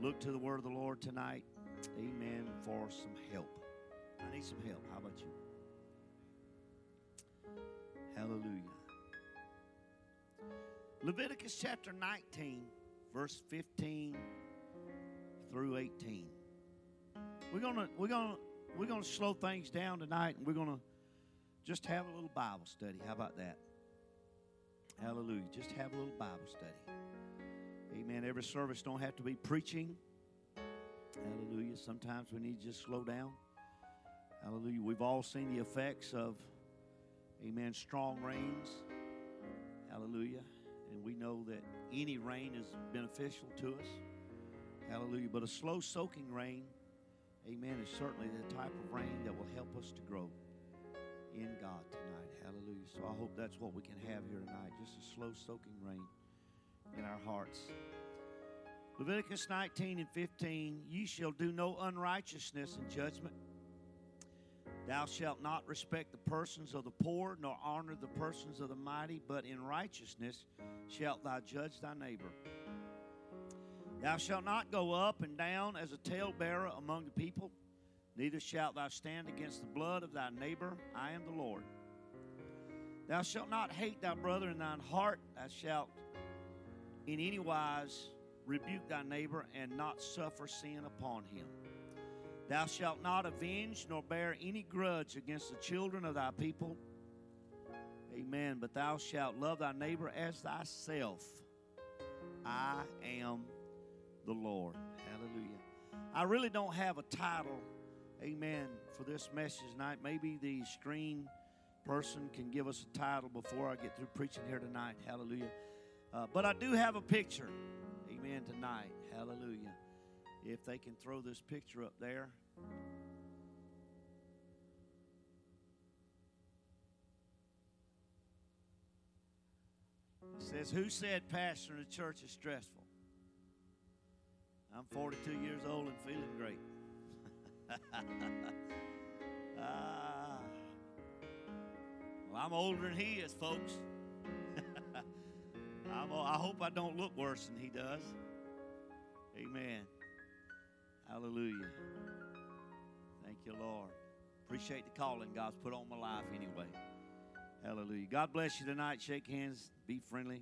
look to the word of the Lord tonight, amen, for some help. I need some help. How about you? Hallelujah. Leviticus chapter 19, verse 15 through 18. We're gonna slow things down tonight, and we're gonna just have a little Bible study. How about that? Hallelujah. Just have a little Bible study. Amen. Every service don't have to be preaching. Hallelujah. Sometimes we need to just slow down. Hallelujah. We've all seen the effects of, amen, strong rains. Hallelujah. And we know that any rain is beneficial to us. Hallelujah. But a slow soaking rain, amen, is certainly the type of rain that will help us to grow in God tonight. Hallelujah. So I hope that's what we can have here tonight, just a slow soaking rain in our hearts. Leviticus 19 and 15, ye shall do no unrighteousness in judgment. Thou shalt not respect the persons of the poor, nor honor the persons of the mighty, but in righteousness shalt thou judge thy neighbor. Thou shalt not go up and down as a talebearer among the people, neither shalt thou stand against the blood of thy neighbor. I am the Lord. Thou shalt not hate thy brother in thine heart. Thou shalt in any wise rebuke thy neighbor, and not suffer sin upon him. Thou shalt not avenge nor bear any grudge against the children of thy people. Amen. But thou shalt love thy neighbor as thyself. I am the Lord. Hallelujah. I really don't have a title, amen, for this message tonight. Maybe the screen person can give us a title before I get through preaching here tonight. Hallelujah. But I do have a picture, amen, tonight. Hallelujah. If they can throw this picture up there. It says, who said pastoring a church is stressful? I'm 42 years old and feeling great. Well, I'm older than he is, folks. I hope I don't look worse than he does. Amen. Hallelujah. Thank you, Lord. Appreciate the calling God's put on my life anyway. Hallelujah. God bless you tonight. Shake hands. Be friendly.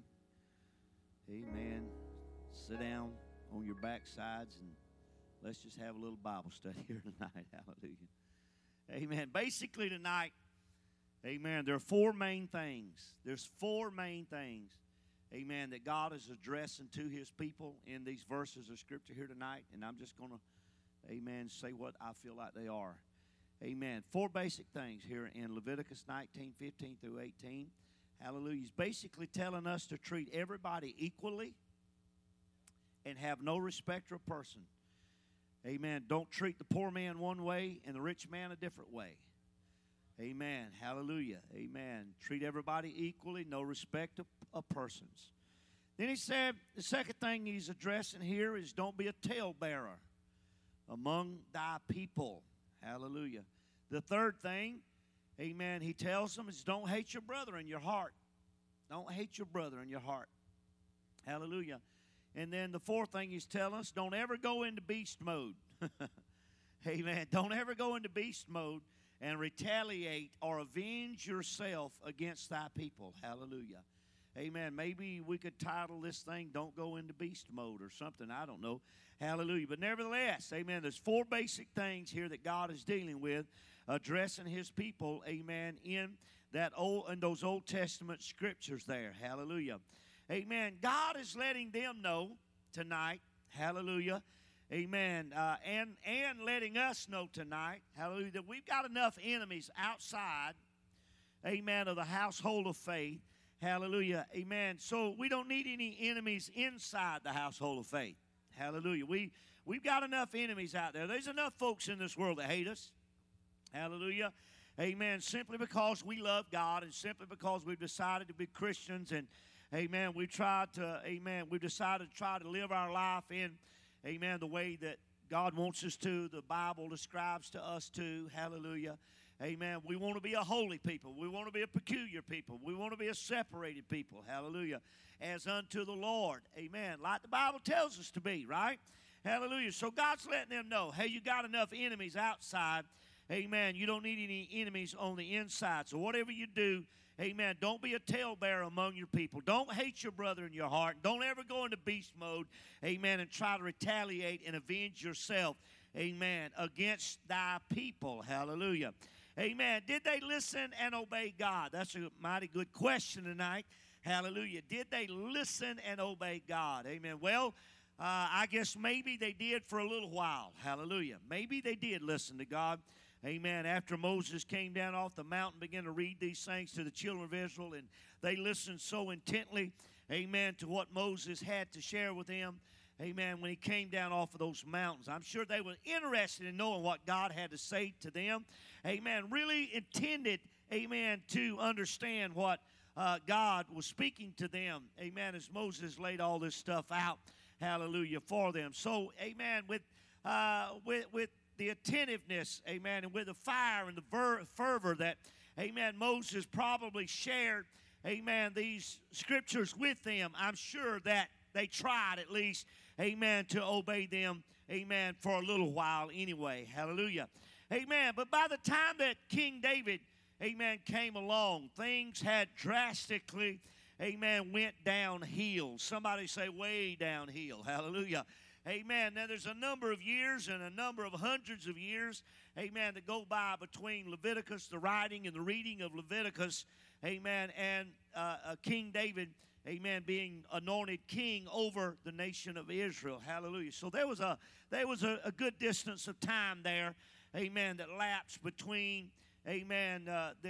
Amen. Sit down on your backsides and let's just have a little Bible study here tonight. Hallelujah. Amen. Basically tonight, amen, there are four main things. There's four main things, amen, that God is addressing to his people in these verses of Scripture here tonight. And I'm just going to, amen, say what I feel like they are. Amen. Four basic things here in Leviticus 19, 15 through 18. Hallelujah. He's basically telling us to treat everybody equally and have no respect of person. Amen. Don't treat the poor man one way and the rich man a different way. Amen. Hallelujah. Amen. Treat everybody equally, no respect of persons. Then he said, the second thing he's addressing here is don't be a talebearer among thy people. Hallelujah. The third thing, amen, he tells them is don't hate your brother in your heart. Don't hate your brother in your heart. Hallelujah. And then the fourth thing he's telling us, don't ever go into beast mode. Amen. Don't ever go into beast mode and retaliate or avenge yourself against thy people. Hallelujah. Amen. Maybe we could title this thing, Don't Go into Beast Mode or something. I don't know. Hallelujah. But nevertheless, amen, there's four basic things here that God is dealing with, addressing his people, amen, in those Old Testament scriptures there. Hallelujah. Amen. God is letting them know tonight, hallelujah, amen, and letting us know tonight, hallelujah, that we've got enough enemies outside, amen, of the household of faith. Hallelujah. Amen. So we don't need any enemies inside the household of faith. Hallelujah. We've got enough enemies out there. There's enough folks in this world that hate us. Hallelujah. Amen. Simply because we love God and simply because we've decided to be Christians and, amen, we've decided to try to live our life in, amen, the way that God wants us to, the Bible describes to us to. Hallelujah. Amen. We want to be a holy people. We want to be a peculiar people. We want to be a separated people. Hallelujah. As unto the Lord. Amen. Like the Bible tells us to be, right? Hallelujah. So God's letting them know, hey, you got enough enemies outside. Amen. You don't need any enemies on the inside. So whatever you do, amen, don't be a talebearer among your people. Don't hate your brother in your heart. Don't ever go into beast mode, amen, and try to retaliate and avenge yourself, amen, against thy people. Hallelujah. Amen. Did they listen and obey God? That's a mighty good question tonight. Hallelujah. Did they listen and obey God? Amen. Well, I guess maybe they did for a little while. Hallelujah. Maybe they did listen to God. Amen. After Moses came down off the mountain, began to read these things to the children of Israel, and they listened so intently, amen, to what Moses had to share with them, amen, when he came down off of those mountains. I'm sure they were interested in knowing what God had to say to them. Amen. Really intended, amen, to understand what God was speaking to them, amen, as Moses laid all this stuff out, hallelujah, for them. So, amen, with the attentiveness, amen, and with the fire and the fervor that, amen, Moses probably shared, amen, these scriptures with them, I'm sure that they tried at least, amen, to obey them, amen, for a little while anyway. Hallelujah. Amen. But by the time that King David, amen, came along, things had drastically, amen, went downhill. Somebody say way downhill. Hallelujah. Amen. Now, there's a number of years and a number of hundreds of years, amen, that go by between Leviticus, the writing and the reading of Leviticus, amen, and King David, amen, being anointed king over the nation of Israel. Hallelujah. So there was a good distance of time there, amen, that lapsed between, amen,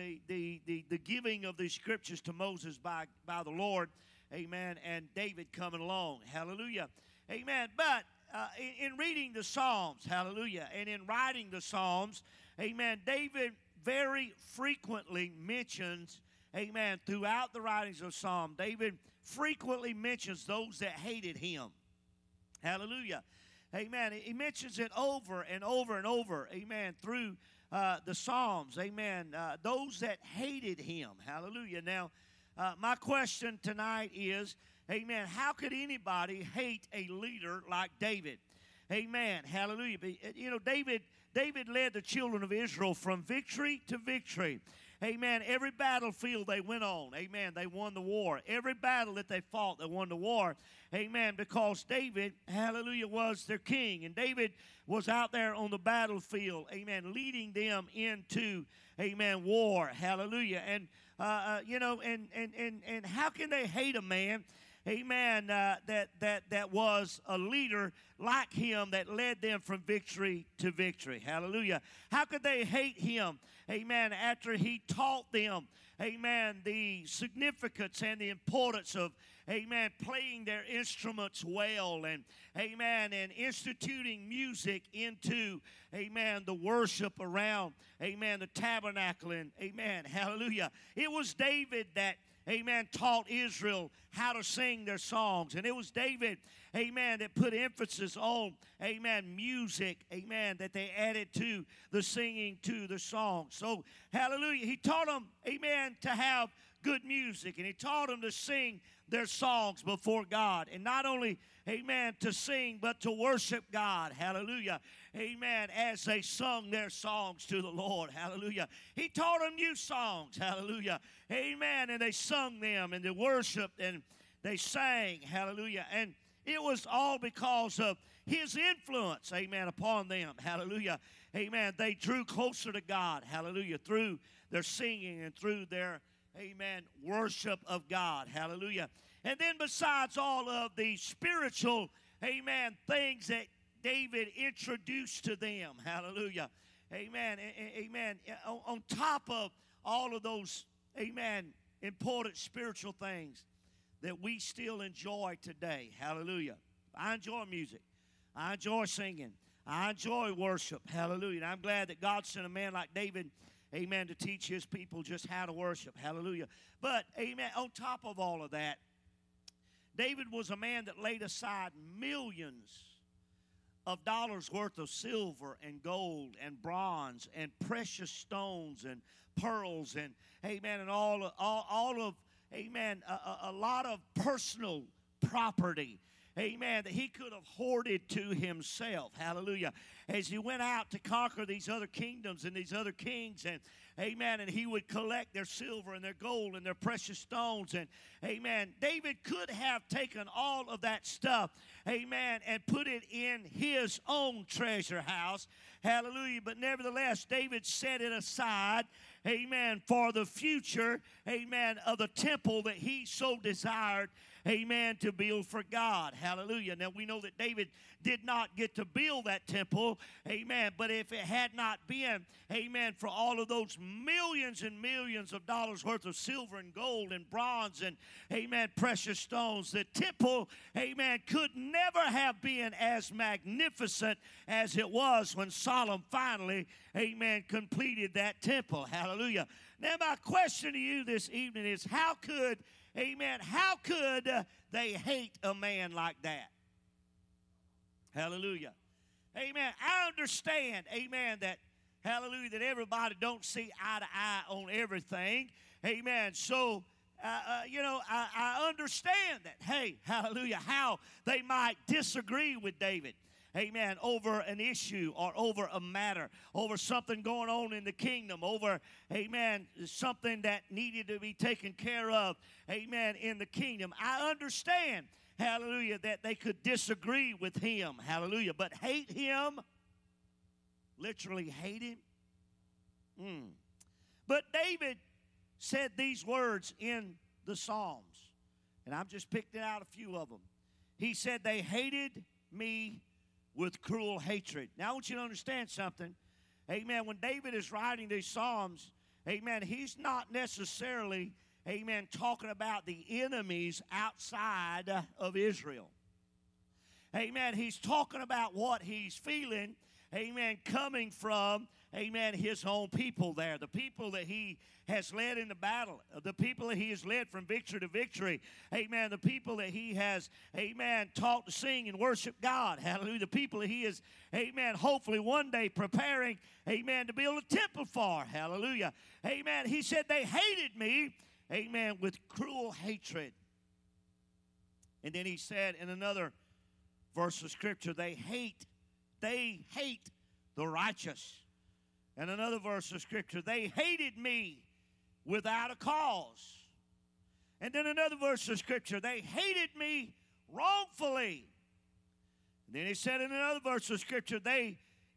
the giving of these scriptures to Moses by the Lord, amen, and David coming along. Hallelujah. Amen. But in reading the Psalms, hallelujah, and in writing the Psalms, amen, David very frequently mentions, amen, throughout the writings of Psalm, David frequently mentions those that hated him. Hallelujah. Amen. He mentions it over and over and over, amen, through the Psalms, amen, those that hated him. Hallelujah. Now, my question tonight is, amen, how could anybody hate a leader like David? Amen. Hallelujah. You know, David led the children of Israel from victory to victory. Amen. Every battlefield they went on, amen, they won the war. Every battle that they fought, they won the war. Amen. Because David, hallelujah, was their king. And David was out there on the battlefield, amen, leading them into, amen, war. Hallelujah. And, you know, and how can they hate a man, amen, that was a leader like him that led them from victory to victory? Hallelujah. How could they hate him, amen, after he taught them, amen, the significance and the importance of, amen, playing their instruments well and, amen, and instituting music into, amen, the worship around, amen, the tabernacle, and, amen, hallelujah. It was David that, amen, taught Israel how to sing their songs. And it was David, amen, that put emphasis on, amen, music, amen, that they added to the singing to the song. So, hallelujah, he taught them, amen, to have good music. And he taught them to sing their songs before God. And not only, amen, to sing, but to worship God. Hallelujah. Amen. As they sung their songs to the Lord. Hallelujah. He taught them new songs. Hallelujah. Amen. And they sung them and they worshiped and they sang. Hallelujah. And it was all because of his influence. Amen. Upon them. Hallelujah. Amen. They drew closer to God. Hallelujah. Through their singing and through their, amen, worship of God. Hallelujah. And then besides all of the spiritual, amen, things that David introduced to them. Hallelujah. Amen. Amen. On top of all of those, amen, important spiritual things that we still enjoy today. Hallelujah. I enjoy music. I enjoy singing. I enjoy worship. Hallelujah. And I'm glad that God sent a man like David, amen, to teach his people just how to worship. Hallelujah. But, amen, on top of all of that, David was a man that laid aside millions of dollars worth of silver and gold and bronze and precious stones and pearls and, amen, and all of, amen, a lot of personal property, amen, that he could have hoarded to himself. Hallelujah. As he went out to conquer these other kingdoms and these other kings, and amen, and he would collect their silver and their gold and their precious stones. And amen, David could have taken all of that stuff, amen, and put it in his own treasure house. Hallelujah. But nevertheless, David set it aside, amen, for the future, amen, of the temple that he so desired, amen, to build for God. Hallelujah. Now, we know that David did not get to build that temple, amen, but if it had not been, amen, for all of those millions and millions of dollars worth of silver and gold and bronze and, amen, precious stones, the temple, amen, could never have been as magnificent as it was when Solomon finally, amen, completed that temple. Hallelujah. Now, my question to you this evening is, how could they hate a man like that? Hallelujah. Amen. I understand, amen, that, hallelujah, that everybody don't see eye to eye on everything. Amen. So, I understand that, hey, hallelujah, how they might disagree with David. Amen, over an issue or over a matter, over something going on in the kingdom, over, amen, something that needed to be taken care of, amen, in the kingdom. I understand, hallelujah, that they could disagree with him, hallelujah, but hate him, literally hate him. But David said these words in the Psalms, and I've just picked out a few of them. He said, they hated me with cruel hatred. Now, I want you to understand something. Amen. When David is writing these Psalms, amen, he's not necessarily, amen, talking about the enemies outside of Israel. Amen. He's talking about what he's feeling, amen, coming from, amen, his own people there. The people that he has led into battle. The people that he has led from victory to victory. Amen. The people that he has, amen, taught to sing and worship God. Hallelujah. The people that he is, amen, hopefully one day preparing, amen, to build a temple for. Hallelujah. Amen. He said they hated me, amen, with cruel hatred. And then he said in another verse of Scripture, they hate the righteous. And another verse of Scripture, they hated me without a cause. And then another verse of Scripture, they hated me wrongfully. And then he said in another verse of Scripture, in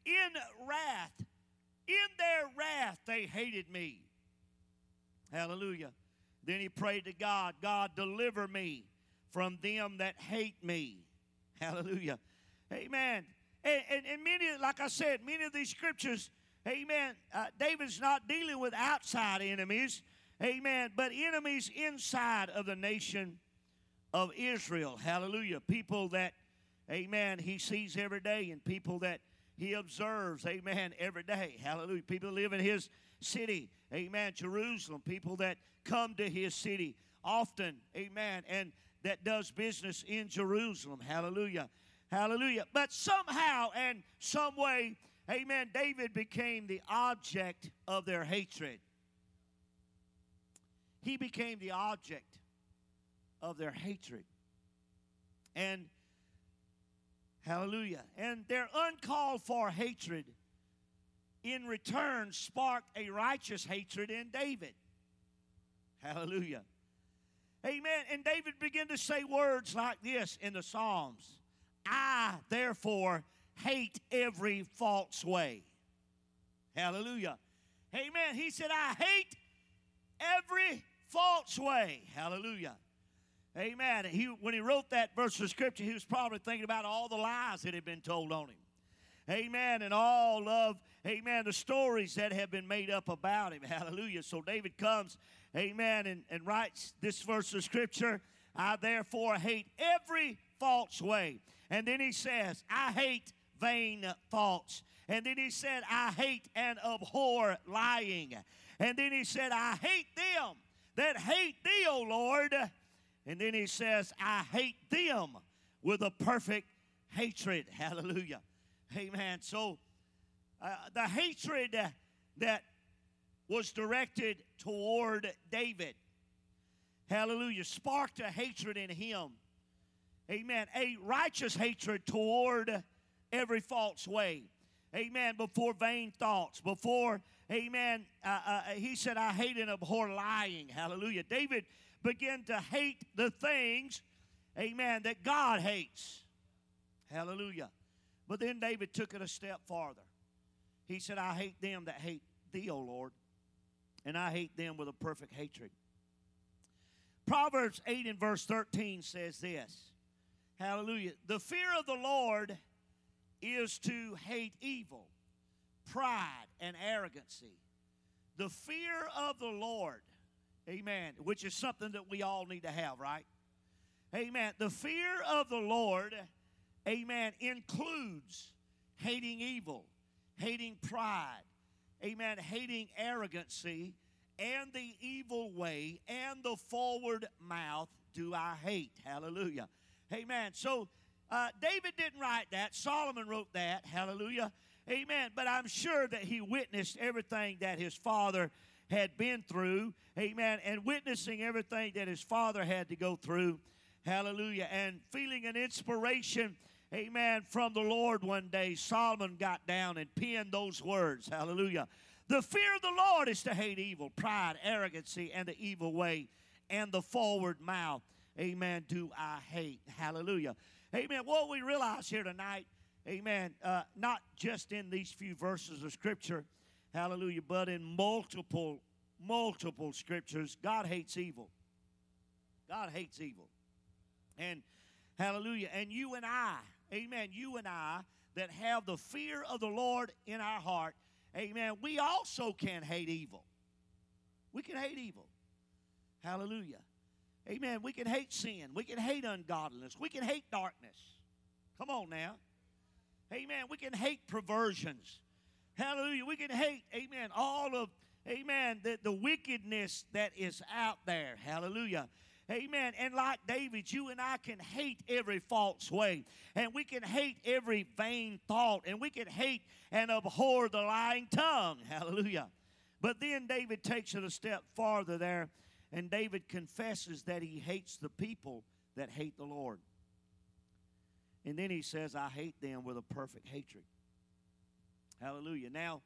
their wrath, they hated me. Hallelujah. Then he prayed to God, God, deliver me from them that hate me. Hallelujah. Amen. And many, like I said, many of these scriptures, amen, David's not dealing with outside enemies, amen, but enemies inside of the nation of Israel. Hallelujah. People that, amen, he sees every day and people that he observes, amen, every day. Hallelujah. People live in his city, amen, Jerusalem. People that come to his city often, amen, and that does business in Jerusalem. Hallelujah. Hallelujah. But somehow and some way, amen, David became the object of their hatred. He became the object of their hatred. And, hallelujah, and their uncalled for hatred in return sparked a righteous hatred in David. Hallelujah. Amen. And David began to say words like this in the Psalms. I, therefore, hate every false way. Hallelujah. Amen. He said, I hate every false way. Hallelujah. Amen. When he wrote that verse of Scripture, he was probably thinking about all the lies that had been told on him. Amen. And all of, amen, the stories that have been made up about him. Hallelujah. So David comes, amen, and writes this verse of Scripture. I therefore hate every false way. And then he says, I hate vain thoughts. And then he said, I hate and abhor lying. And then he said, I hate them that hate thee, O Lord. And then he says, I hate them with a perfect hatred. Hallelujah. Amen. So the hatred that was directed toward David, hallelujah, sparked a hatred in him. Amen. A righteous hatred toward every false way. Amen. Before vain thoughts. Before, amen, he said, I hate and abhor lying. Hallelujah. David began to hate the things, amen, that God hates. Hallelujah. But then David took it a step farther. He said, I hate them that hate thee, O Lord, and I hate them with a perfect hatred. Proverbs 8 and verse 13 says this. Hallelujah. The fear of the Lord is to hate evil, pride, and arrogancy. The fear of the Lord, amen, which is something that we all need to have, right? Amen. The fear of the Lord, amen, includes hating evil, hating pride, amen, hating arrogancy, and the evil way, and the forward mouth do I hate. Hallelujah. Amen. So, David didn't write that. Solomon wrote that. Hallelujah. Amen. But I'm sure that he witnessed everything that his father had been through. Amen. And witnessing everything that his father had to go through. Hallelujah. And feeling an inspiration, amen, from the Lord one day, Solomon got down and penned those words. Hallelujah. The fear of the Lord is to hate evil, pride, arrogancy, and the evil way, and the forward mouth. Amen, do I hate. Hallelujah. Amen. What we realize here tonight, amen, not just in these few verses of Scripture, hallelujah, but in multiple Scriptures, God hates evil. God hates evil. And, hallelujah, and you and I, amen, you and I that have the fear of the Lord in our heart, amen, we also can hate evil. We can hate evil. Hallelujah. Amen. We can hate sin. We can hate ungodliness. We can hate darkness. Come on now. Amen. We can hate perversions. Hallelujah. We can hate, amen, all of, amen, the wickedness that is out there. Hallelujah. Amen. And like David, you and I can hate every false way. And we can hate every vain thought. And we can hate and abhor the lying tongue. Hallelujah. But then David takes it a step farther there. And David confesses that he hates the people that hate the Lord. And then he says, I hate them with a perfect hatred. Hallelujah. Now,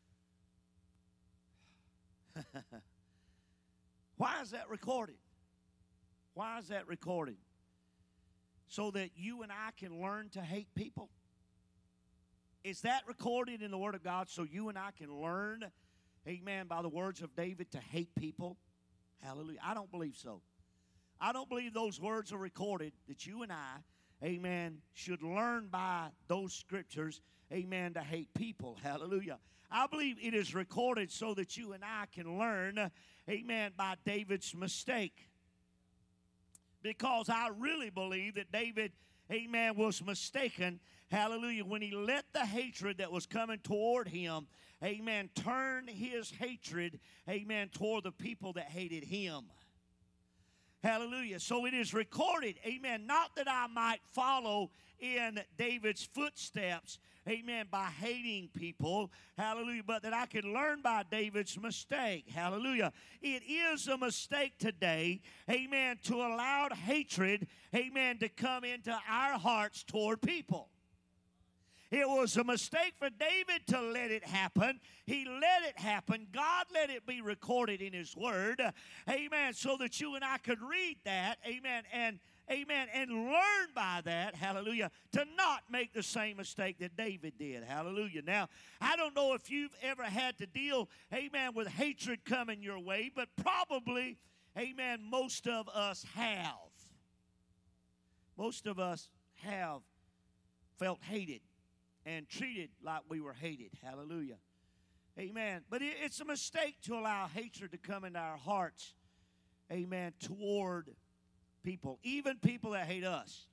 why is that recorded? Why is that recorded? So that you and I can learn to hate people? Is that recorded in the Word of God so you and I can learn, amen, by the words of David to hate people? Hallelujah. I don't believe so. I don't believe those words are recorded that you and I, amen, should learn by those Scriptures, amen, to hate people. Hallelujah. I believe it is recorded so that you and I can learn, amen, by David's mistake. Because I really believe that David, amen, was mistaken, hallelujah, when he let the hatred that was coming toward him, amen, turn his hatred, amen, toward the people that hated him. Hallelujah. So it is recorded, amen, not that I might follow in David's footsteps, amen, by hating people, hallelujah, but that I could learn by David's mistake, hallelujah. It is a mistake today, amen, to allow hatred, amen, to come into our hearts toward people. It was a mistake for David to let it happen. He let it happen. God let it be recorded in His Word. Amen. So that you and I could read that. Amen. And learn by that. Hallelujah. To not make the same mistake that David did. Hallelujah. Now, I don't know if you've ever had to deal, amen, with hatred coming your way, but probably, amen, most of us have. Most of us have felt hated and treated like we were hated. Hallelujah. Amen. But it's a mistake to allow hatred to come into our hearts, amen, toward people, even people that hate us.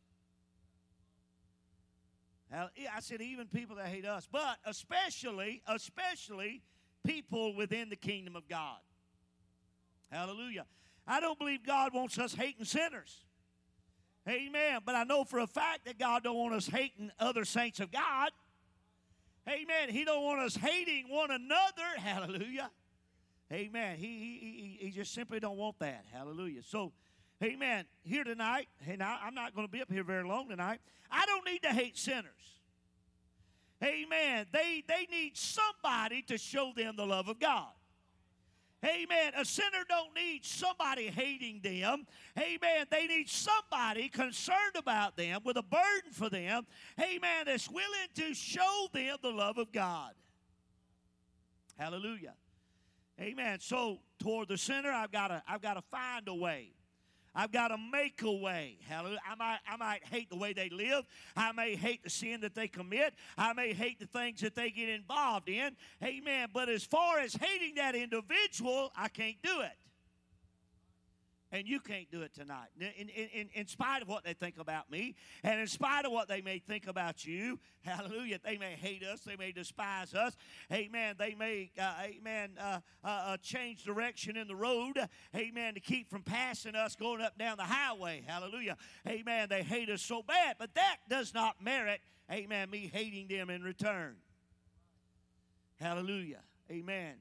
I said even people that hate us, but especially people within the kingdom of God. Hallelujah. I don't believe God wants us hating sinners. Amen. But I know for a fact that God don't want us hating other saints of God. Amen. He don't want us hating one another. Hallelujah. Amen. He just simply don't want that. Hallelujah. So, amen, here tonight, and I'm not going to be up here very long tonight. I don't need to hate sinners. Amen. They need somebody to show them the love of God. Amen. A sinner don't need somebody hating them. Amen. They need somebody concerned about them with a burden for them. Amen. That's willing to show them the love of God. Hallelujah. Amen. So toward the sinner, I've got to find a way. I've got to make a way. Hallelujah. I might hate the way they live. I may hate the sin that they commit. I may hate the things that they get involved in. Amen. But as far as hating that individual, I can't do it. And you can't do it tonight. In spite of what they think about me, and in spite of what they may think about you, hallelujah, they may hate us, they may despise us, amen, they may, change direction in the road, amen, to keep from passing us going up down the highway, hallelujah, amen, they hate us so bad, but that does not merit, amen, me hating them in return. Hallelujah, amen.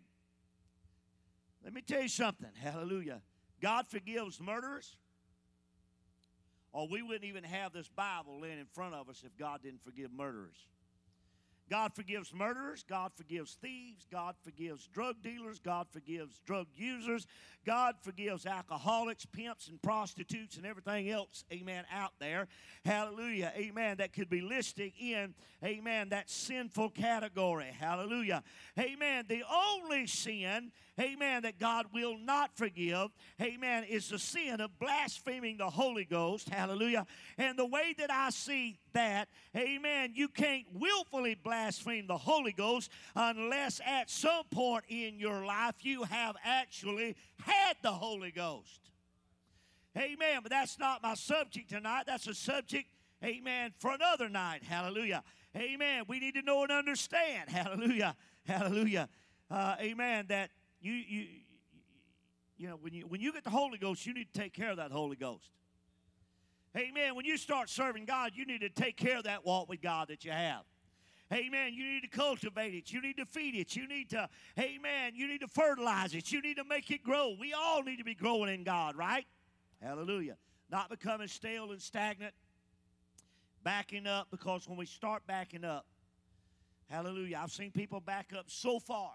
Let me tell you something, hallelujah. God forgives murderers, or we wouldn't even have this Bible laying in front of us if God didn't forgive murderers. God forgives murderers. God forgives thieves. God forgives drug dealers. God forgives drug users. God forgives alcoholics, pimps, and prostitutes, and everything else, amen, out there. Hallelujah, amen, that could be listed in, amen, that sinful category. Hallelujah. Amen. The only sin, amen, that God will not forgive, amen, is the sin of blaspheming the Holy Ghost. Hallelujah. And the way that I see that, amen, you can't willfully blaspheme the Holy Ghost unless at some point in your life you have actually had the Holy Ghost. Amen. But that's not my subject tonight. That's a subject, amen, for another night. Hallelujah. Amen. We need to know and understand. Hallelujah. Hallelujah. Amen. That you know, when you get the Holy Ghost, you need to take care of that Holy Ghost. Amen. When you start serving God, you need to take care of that walk with God that you have. Amen. You need to cultivate it. You need to feed it. You need to, amen, you need to fertilize it. You need to make it grow. We all need to be growing in God, right? Hallelujah. Not becoming stale and stagnant. Backing up, because when we start backing up, hallelujah, I've seen people back up so far,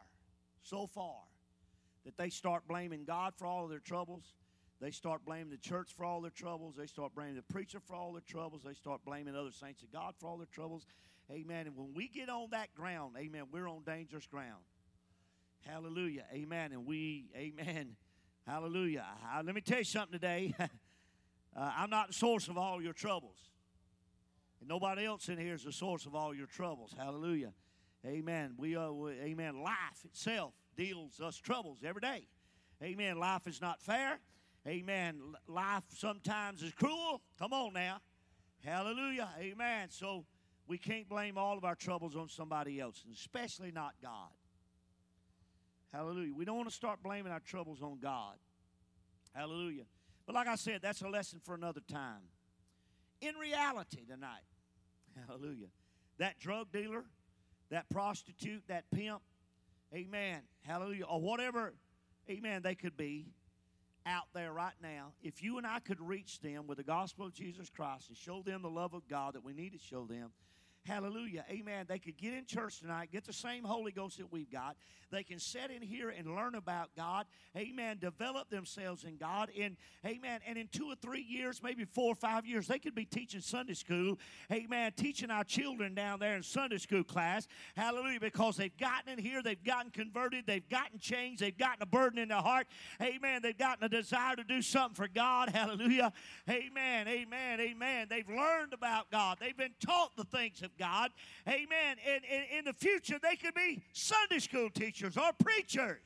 that they start blaming God for all of their troubles. They start blaming the church for all their troubles. They start blaming the preacher for all their troubles. They start blaming other saints of God for all their troubles. Amen. And when we get on that ground, amen, we're on dangerous ground. Hallelujah. Amen. And amen. Hallelujah. Let me tell you something today. I'm not the source of all your troubles. And nobody else in here is the source of all your troubles. Hallelujah. Amen. Amen. Life itself deals us troubles every day. Amen. Life is not fair. Amen. Life sometimes is cruel. Come on now. Hallelujah. Amen. So we can't blame all of our troubles on somebody else, and especially not God. Hallelujah. We don't want to start blaming our troubles on God. Hallelujah. But like I said, that's a lesson for another time. In reality tonight, hallelujah, that drug dealer, that prostitute, that pimp, amen, hallelujah, or whatever, amen, they could be out there right now, if you and I could reach them with the gospel of Jesus Christ and show them the love of God that we need to show them, hallelujah, amen, they could get in church tonight, get the same Holy Ghost that we've got. They can sit in here and learn about God, amen, develop themselves in God, and amen, and in 2 or 3 years, maybe 4 or 5 years, they could be teaching Sunday school, amen, teaching our children down there in Sunday school class, hallelujah, because they've gotten in here, they've gotten converted, they've gotten changed, they've gotten a burden in their heart, amen, they've gotten a desire to do something for God, hallelujah, amen, amen, amen. They've learned about God, they've been taught the things of God, amen, and in the future, they could be Sunday school teachers or preachers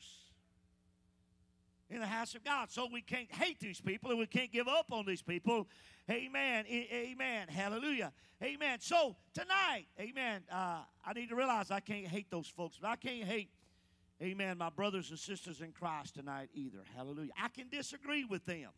in the house of God. So we can't hate these people and we can't give up on these people. Amen. Amen. Hallelujah. Amen. So tonight, amen, I need to realize I can't hate those folks, but I can't hate, amen, my brothers and sisters in Christ tonight either. Hallelujah. I can disagree with them.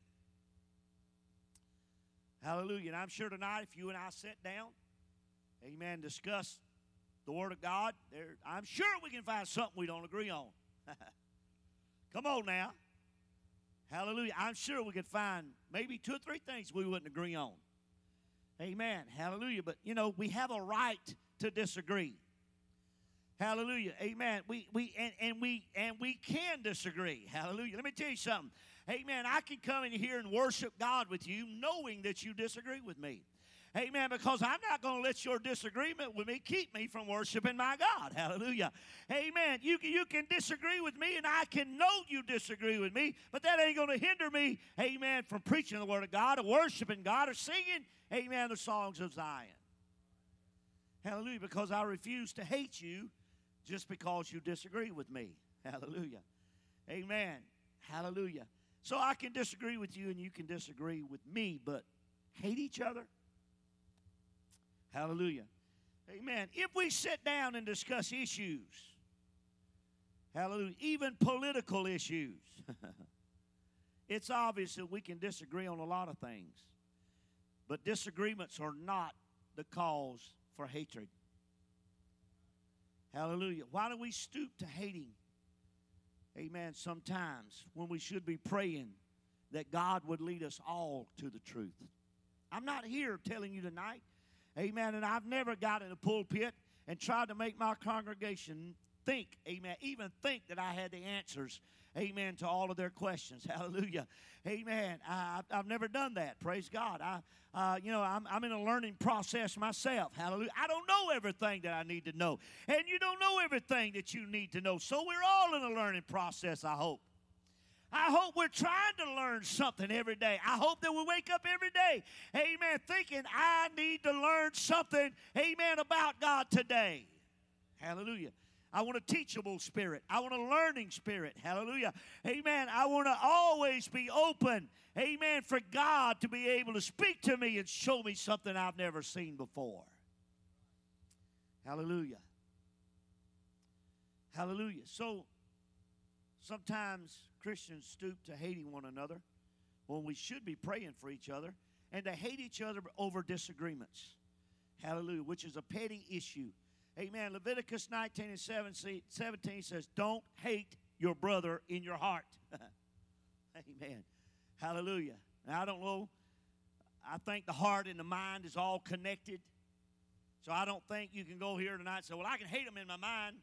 Hallelujah. And I'm sure tonight if you and I sit down, amen, discuss the Word of God, I'm sure we can find something we don't agree on. Come on now. Hallelujah. I'm sure we could find maybe 2 or 3 things we wouldn't agree on. Amen. Hallelujah. But, we have a right to disagree. Hallelujah. Amen. We can disagree. Hallelujah. Let me tell you something. Amen. I can come in here and worship God with you knowing that you disagree with me. Amen. Because I'm not going to let your disagreement with me keep me from worshiping my God. Hallelujah. Amen. You can disagree with me, and I can know you disagree with me, but that ain't going to hinder me, amen, from preaching the Word of God or worshiping God or singing, amen, the songs of Zion. Hallelujah. Because I refuse to hate you just because you disagree with me. Hallelujah. Amen. Hallelujah. So I can disagree with you and you can disagree with me, but hate each other? Hallelujah. Amen. If we sit down and discuss issues, hallelujah, even political issues, it's obvious that we can disagree on a lot of things. But disagreements are not the cause for hatred. Hallelujah. Why do we stoop to hating? Amen. Sometimes when we should be praying that God would lead us all to the truth. I'm not here telling you tonight, amen, and I've never got in a pulpit and tried to make my congregation think, amen, even think that I had the answers, amen, to all of their questions. Hallelujah. Amen. I've never done that. Praise God. I'm in a learning process myself. Hallelujah. I don't know everything that I need to know. And you don't know everything that you need to know. So we're all in a learning process, I hope. I hope we're trying to learn something every day. I hope that we wake up every day, amen, thinking I need to learn something, amen, about God today. Hallelujah. I want a teachable spirit. I want a learning spirit. Hallelujah. Amen. I want to always be open, amen, for God to be able to speak to me and show me something I've never seen before. Hallelujah. Hallelujah. So sometimes Christians stoop to hating one another when we should be praying for each other and to hate each other over disagreements. Hallelujah. Which is a petty issue. Amen. Leviticus 19 and 17 says, don't hate your brother in your heart. Amen. Hallelujah. Now, I don't know. I think the heart and the mind is all connected. So I don't think you can go here tonight and say, well, I can hate them in my mind.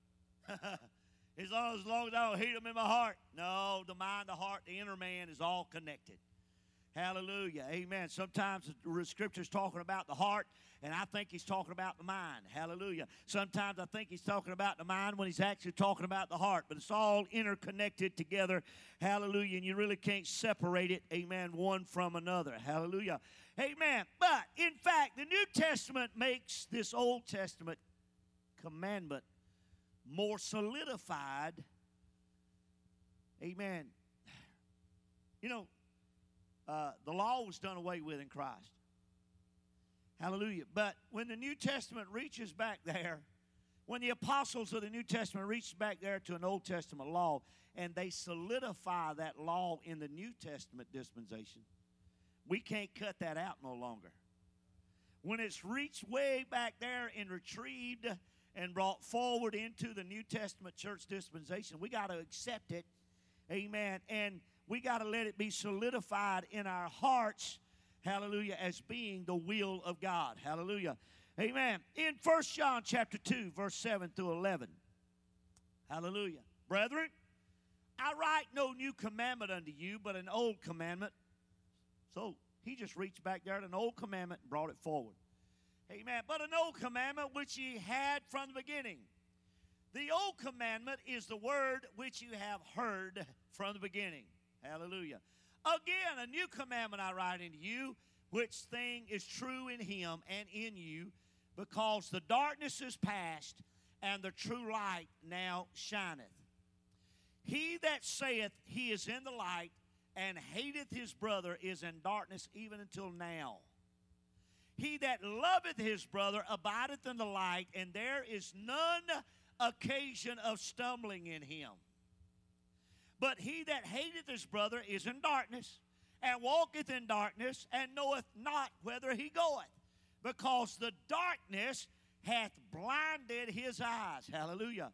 as long as I don't hate them in my heart. No, the mind, the heart, the inner man is all connected. Hallelujah. Amen. Sometimes the Scripture's talking about the heart, and I think he's talking about the mind. Hallelujah. Sometimes I think he's talking about the mind when he's actually talking about the heart. But it's all interconnected together. Hallelujah. And you really can't separate it, amen, one from another. Hallelujah. Amen. But, in fact, the New Testament makes this Old Testament commandment more solidified. Amen. The law was done away with in Christ. Hallelujah. But when the New Testament reaches back there, when the apostles of the New Testament reach back there to an Old Testament law, and they solidify that law in the New Testament dispensation, we can't cut that out no longer. When it's reached way back there and retrieved and brought forward into the New Testament church dispensation, we got to accept it. Amen. And we got to let it be solidified in our hearts, hallelujah, as being the will of God. Hallelujah. Amen. In 1 John chapter 2, verse 7 through 11. Hallelujah. Brethren, I write no new commandment unto you, but an old commandment. So he just reached back there at an old commandment and brought it forward. Amen. But an old commandment which ye had from the beginning. The old commandment is the word which you have heard from the beginning. Hallelujah. Again, a new commandment I write unto you, which thing is true in him and in you, because the darkness is past, and the true light now shineth. He that saith he is in the light, and hateth his brother, is in darkness even until now. He that loveth his brother abideth in the light, and there is none occasion of stumbling in him. But he that hateth his brother is in darkness, and walketh in darkness, and knoweth not whither he goeth, because the darkness hath blinded his eyes. Hallelujah.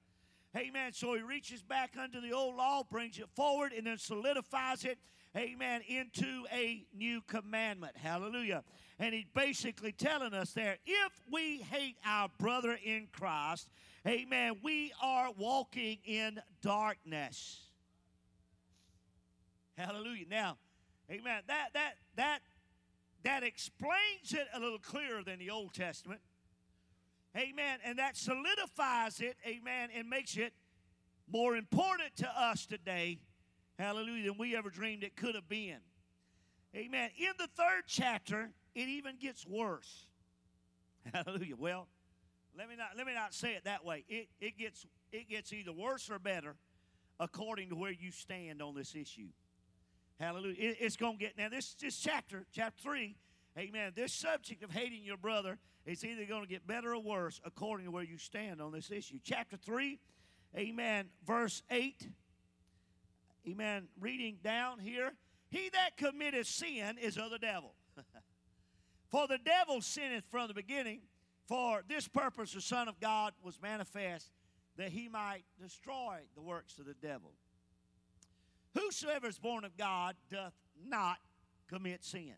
Amen. So he reaches back under the old law, brings it forward, and then solidifies it, amen, into a new commandment. Hallelujah. And he's basically telling us there, if we hate our brother in Christ, amen, we are walking in darkness. Hallelujah. Now, amen, that explains it a little clearer than the Old Testament. Amen. And that solidifies it, amen, and makes it more important to us today, hallelujah, than we ever dreamed it could have been. Amen. In the 3rd chapter, it even gets worse. Hallelujah. Well, let me not say it that way. It gets either worse or better according to where you stand on this issue. Hallelujah. It's going to get, now this chapter 3, amen, this subject of hating your brother is either going to get better or worse according to where you stand on this issue. Chapter 3, amen, verse 8, amen, reading down here. He that committeth sin is of the devil. For the devil sinneth from the beginning. For this purpose the Son of God was manifest, that he might destroy the works of the devil. Whosoever is born of God doth not commit sin.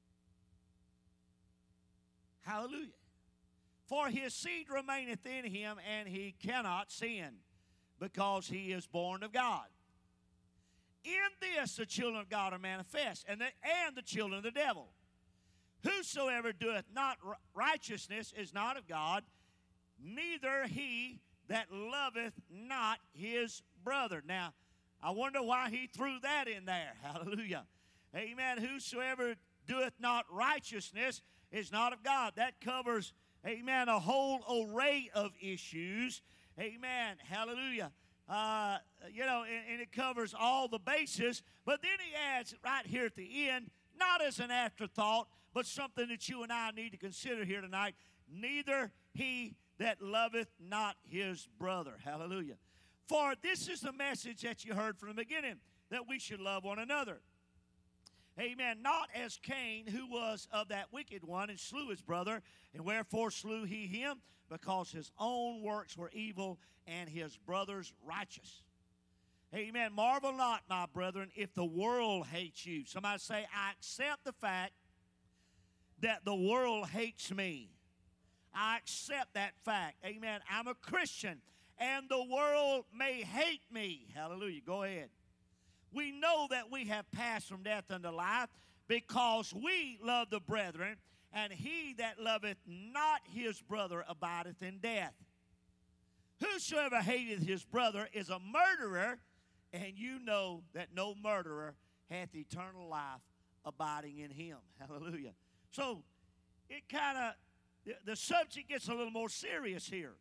Hallelujah. For his seed remaineth in him, and he cannot sin, because he is born of God. In this the children of God are manifest, and the children of the devil. Whosoever doeth not righteousness is not of God, neither he that loveth not his brother. Now, I wonder why he threw that in there. Hallelujah. Amen. Whosoever doeth not righteousness is not of God. That covers, amen, a whole array of issues. Amen. Hallelujah. And it covers all the bases. But then he adds right here at the end, not as an afterthought, but something that you and I need to consider here tonight. Neither he that loveth not his brother. Hallelujah. For this is the message that you heard from the beginning, that we should love one another. Amen. Not as Cain, who was of that wicked one, and slew his brother. And wherefore slew he him? Because his own works were evil, and his brother's righteous. Amen. Marvel not, my brethren, if the world hates you. Somebody say, I accept the fact that the world hates me. I accept that fact. Amen. I'm a Christian, and the world may hate me. Hallelujah. Go ahead. We know that we have passed from death unto life, because we love the brethren, and he that loveth not his brother abideth in death. Whosoever hateth his brother is a murderer, and you know that no murderer hath eternal life abiding in him. Hallelujah. So it kind of, the subject gets a little more serious here.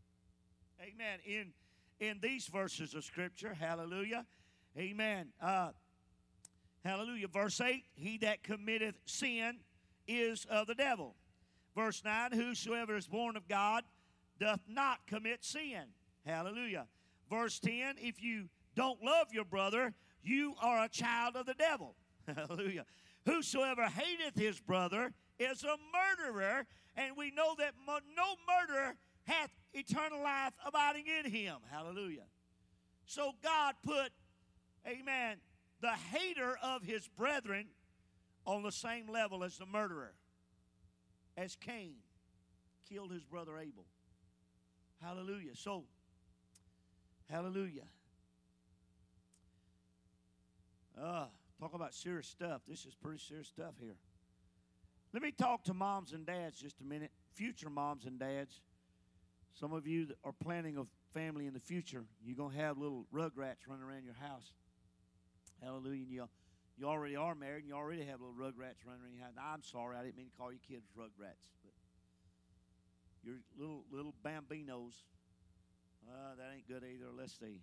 Amen. In these verses of Scripture. Hallelujah. Amen. Hallelujah. Verse 8, he that committeth sin is of the devil. Verse 9, whosoever is born of God doth not commit sin. Hallelujah. Verse 10, if you don't love your brother, you are a child of the devil. Hallelujah. Whosoever hateth his brother is a murderer, and we know that no murderer hath eternal life abiding in him. Hallelujah. So God put, amen, the hater of his brethren on the same level as the murderer, as Cain killed his brother Abel. Hallelujah. So, hallelujah. Talk about serious stuff. This is pretty serious stuff here. Let me talk to moms and dads just a minute. Future moms and dads. Some of you that are planning a family in the future, you're going to have little rugrats running around your house. Hallelujah. And you already are married, and you already have little rugrats running around your house. Now, I'm sorry, I didn't mean to call your kids rugrats. But your little bambinos, that ain't good either. Let's see.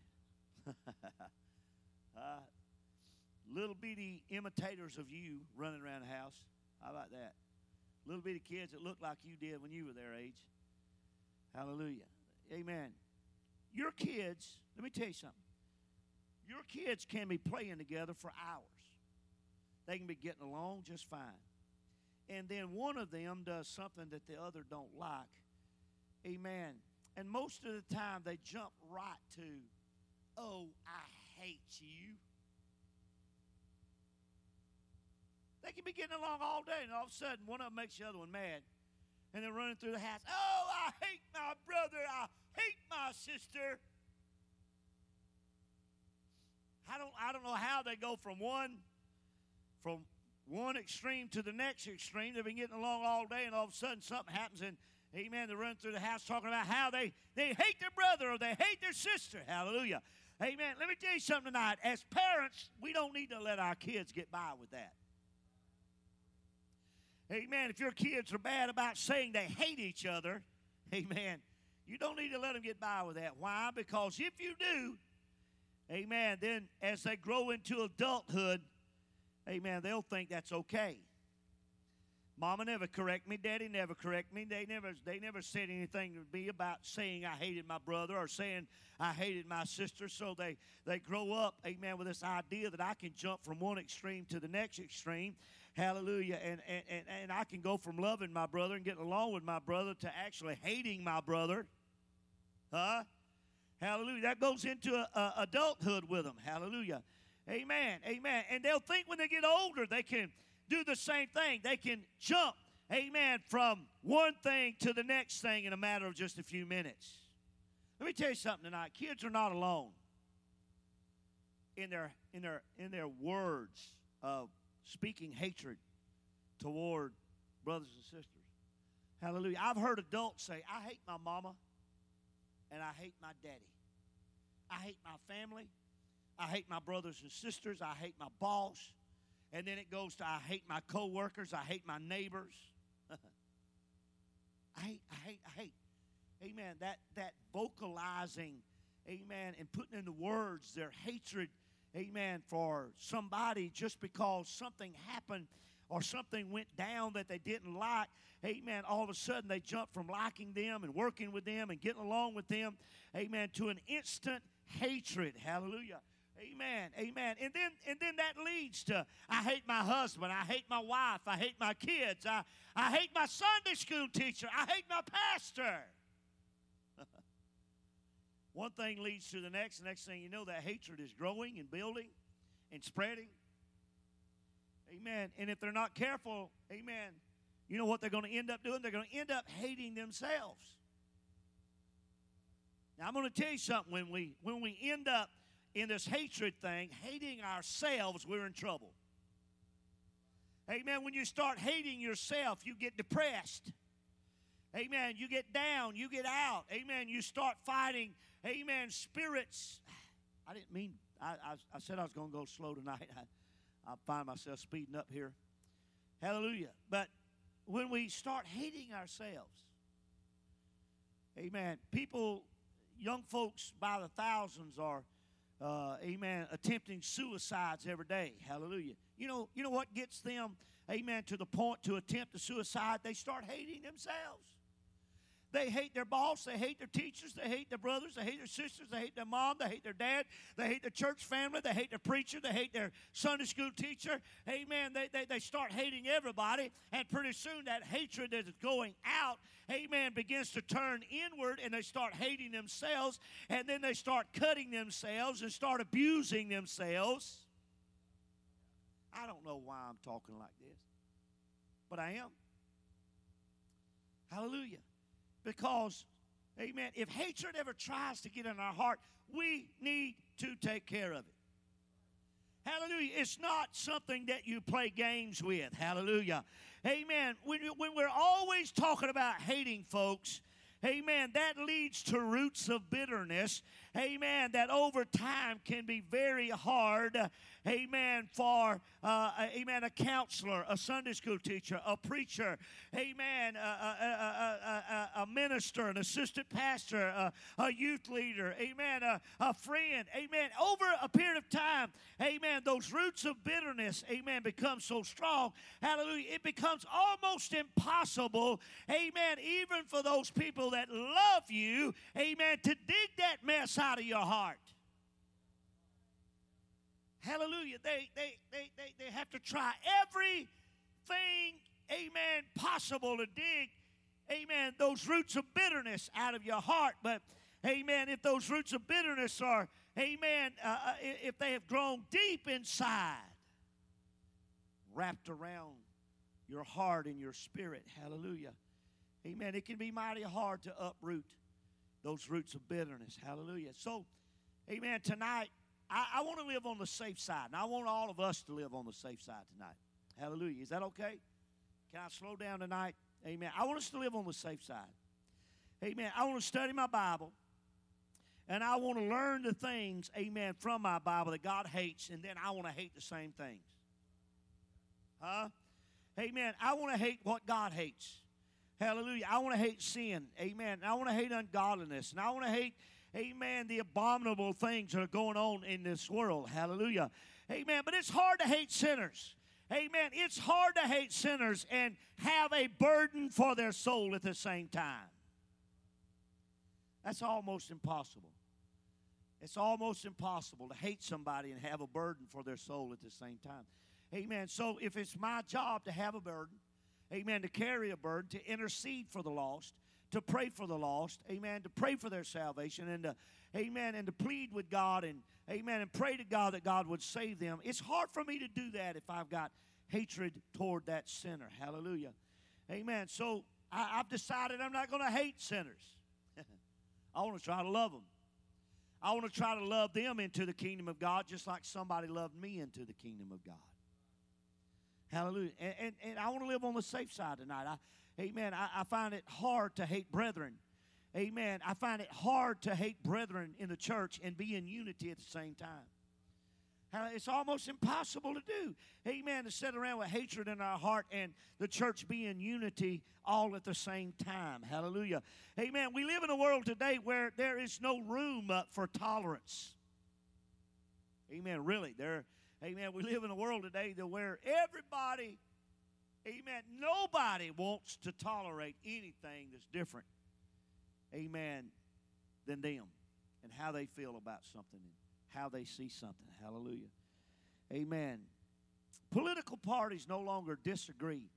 Little bitty imitators of you running around the house. How about that? Little bitty kids that look like you did when you were their age. Hallelujah. Amen. Your kids, let me tell you something. Your kids can be playing together for hours. They can be getting along just fine. And then one of them does something that the other don't like. Amen. And most of the time they jump right to, oh, I hate you. They can be getting along all day, and all of a sudden one of them makes the other one mad. And they're running through the house. Oh, I hate my brother. I hate my sister. I don't know how they go from one extreme to the next extreme. They've been getting along all day, and all of a sudden something happens, and amen, they run through the house talking about how they hate their brother or they hate their sister. Hallelujah. Amen. Let me tell you something tonight. As parents, we don't need to let our kids get by with that. Amen. If your kids are bad about saying they hate each other, amen, you don't need to let them get by with that. Why? Because if you do, amen, then as they grow into adulthood, amen, they'll think that's okay. Mama never correct me. Daddy never correct me. They never said anything to me about saying I hated my brother or saying I hated my sister. So they grow up, amen, with this idea that I can jump from one extreme to the next extreme. Hallelujah. And I can go from loving my brother and getting along with my brother to actually hating my brother. Huh? Hallelujah. That goes into adulthood with them. Hallelujah. Amen. Amen. And they'll think when they get older they can do the same thing. They can jump, amen, from one thing to the next thing in a matter of just a few minutes. Let me tell you something tonight. Kids are not alone in their words of speaking hatred toward brothers and sisters. Hallelujah. I've heard adults say, I hate my mama and I hate my daddy. I hate my family. I hate my brothers and sisters. I hate my boss. And then it goes to I hate my coworkers. I hate my neighbors. I hate. Amen. That vocalizing, amen, and putting into words their hatred, amen, for somebody just because something happened or something went down that they didn't like. Amen. All of a sudden they jump from liking them and working with them and getting along with them, amen, to an instant hatred. Hallelujah. Amen, amen. And then that leads to I hate my husband, I hate my wife, I hate my kids, I hate my Sunday school teacher, I hate my pastor. One thing leads to the next thing you know, that hatred is growing and building and spreading. Amen. And if they're not careful, amen, you know what they're going to end up doing? They're going to end up hating themselves. Now I'm going to tell you something, when we end up in this hatred thing, hating ourselves, we're in trouble. Amen. When you start hating yourself, you get depressed. Amen. You get down. You get out. Amen. You start fighting, amen, spirits. I didn't mean, I said I was going to go slow tonight. I find myself speeding up here. Hallelujah. But when we start hating ourselves, amen, people, young folks by the thousands are amen, attempting suicides every day. Hallelujah. You know what gets them, amen, to the point to attempt a suicide? They start hating themselves. They hate their boss. They hate their teachers. They hate their brothers. They hate their sisters. They hate their mom. They hate their dad. They hate their church family. They hate their preacher. They hate their Sunday school teacher. Amen. They start hating everybody, and pretty soon that hatred that is going out, amen, begins to turn inward, and they start hating themselves, and then they start cutting themselves and start abusing themselves. I don't know why I'm talking like this, but I am. Hallelujah. Because, amen, if hatred ever tries to get in our heart, we need to take care of it. Hallelujah. It's not something that you play games with. Hallelujah. Amen. When we're always talking about hating folks, amen, that leads to roots of bitterness, amen, that over time can be very hard, amen, for, amen, a counselor, a Sunday school teacher, a preacher, amen, a minister, an assistant pastor, a youth leader, amen, a friend, amen. Over a period of time, amen, those roots of bitterness, amen, become so strong, hallelujah, it becomes almost impossible, amen, even for those people that love you, amen, to dig that mess out of your heart. Hallelujah. They have to try everything, amen, possible to dig, amen, those roots of bitterness out of your heart. But, amen, if those roots of bitterness are, amen, if they have grown deep inside, wrapped around your heart and your spirit, hallelujah, amen, it can be mighty hard to uproot those roots of bitterness, hallelujah. So, amen, tonight, I want to live on the safe side, and I want all of us to live on the safe side tonight, hallelujah. Is that okay? Can I slow down tonight? Amen. I want us to live on the safe side. Amen. I want to study my Bible, and I want to learn the things, amen, from my Bible that God hates, and then I want to hate the same things. Huh? Amen. I want to hate what God hates. Hallelujah. I want to hate sin. Amen. And I want to hate ungodliness. And I want to hate, amen, the abominable things that are going on in this world. Hallelujah. Amen. But it's hard to hate sinners. Amen. It's hard to hate sinners and have a burden for their soul at the same time. That's almost impossible. It's almost impossible to hate somebody and have a burden for their soul at the same time. Amen. So if it's my job to have a burden, amen, to carry a burden, to intercede for the lost, to pray for the lost, amen, to pray for their salvation, and to, amen, and to plead with God, and amen, and pray to God that God would save them. It's hard for me to do that if I've got hatred toward that sinner. Hallelujah. Amen. So I've decided I'm not going to hate sinners. I want to try to love them. I want to try to love them into the kingdom of God just like somebody loved me into the kingdom of God. Hallelujah. And I want to live on the safe side tonight. Amen. I find it hard to hate brethren. Amen. I find it hard to hate brethren in the church and be in unity at the same time. It's almost impossible to do. Amen. To sit around with hatred in our heart and the church be in unity all at the same time. Hallelujah. Amen. We live in a world today where there is no room for tolerance. Amen. Really. Amen. We live in a world today where everybody, amen, nobody wants to tolerate anything that's different, amen, than them and how they feel about something and how they see something. Hallelujah. Amen. Political parties no longer disagree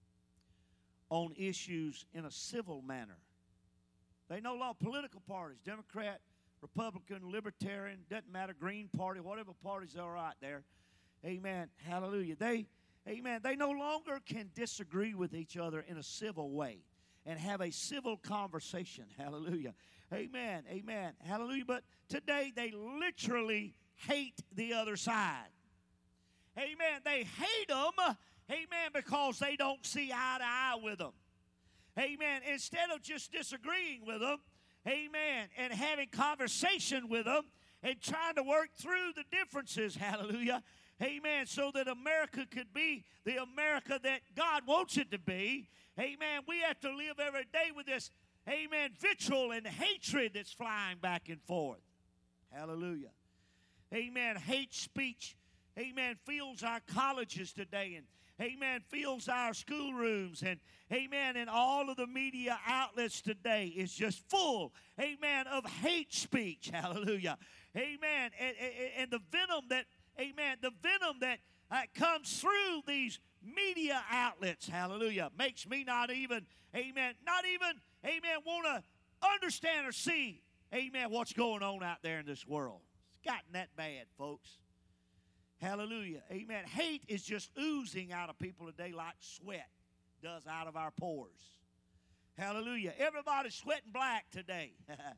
on issues in a civil manner. They no longer, political parties, Democrat, Republican, Libertarian, doesn't matter, Green Party, whatever parties are out there. Amen. Hallelujah. They no longer can disagree with each other in a civil way and have a civil conversation. Hallelujah. Amen. Amen. Hallelujah. But today they literally hate the other side. Amen. They hate them, amen, because they don't see eye to eye with them. Amen. Instead of just disagreeing with them, amen, and having conversation with them and trying to work through the differences, hallelujah, amen, so that America could be the America that God wants it to be, amen, we have to live every day with this, amen, vitriol and hatred that's flying back and forth. Hallelujah. Amen. Hate speech, amen, fills our colleges today, and amen, fills our schoolrooms, and amen, and all of the media outlets today is just full, amen, of hate speech. Hallelujah. Amen. And the venom that, amen, the venom that comes through these media outlets, hallelujah, makes me not even, amen, want to understand or see, amen, what's going on out there in this world. It's gotten that bad, folks. Hallelujah. Amen. Hate is just oozing out of people today like sweat does out of our pores. Hallelujah. Everybody's sweating black today.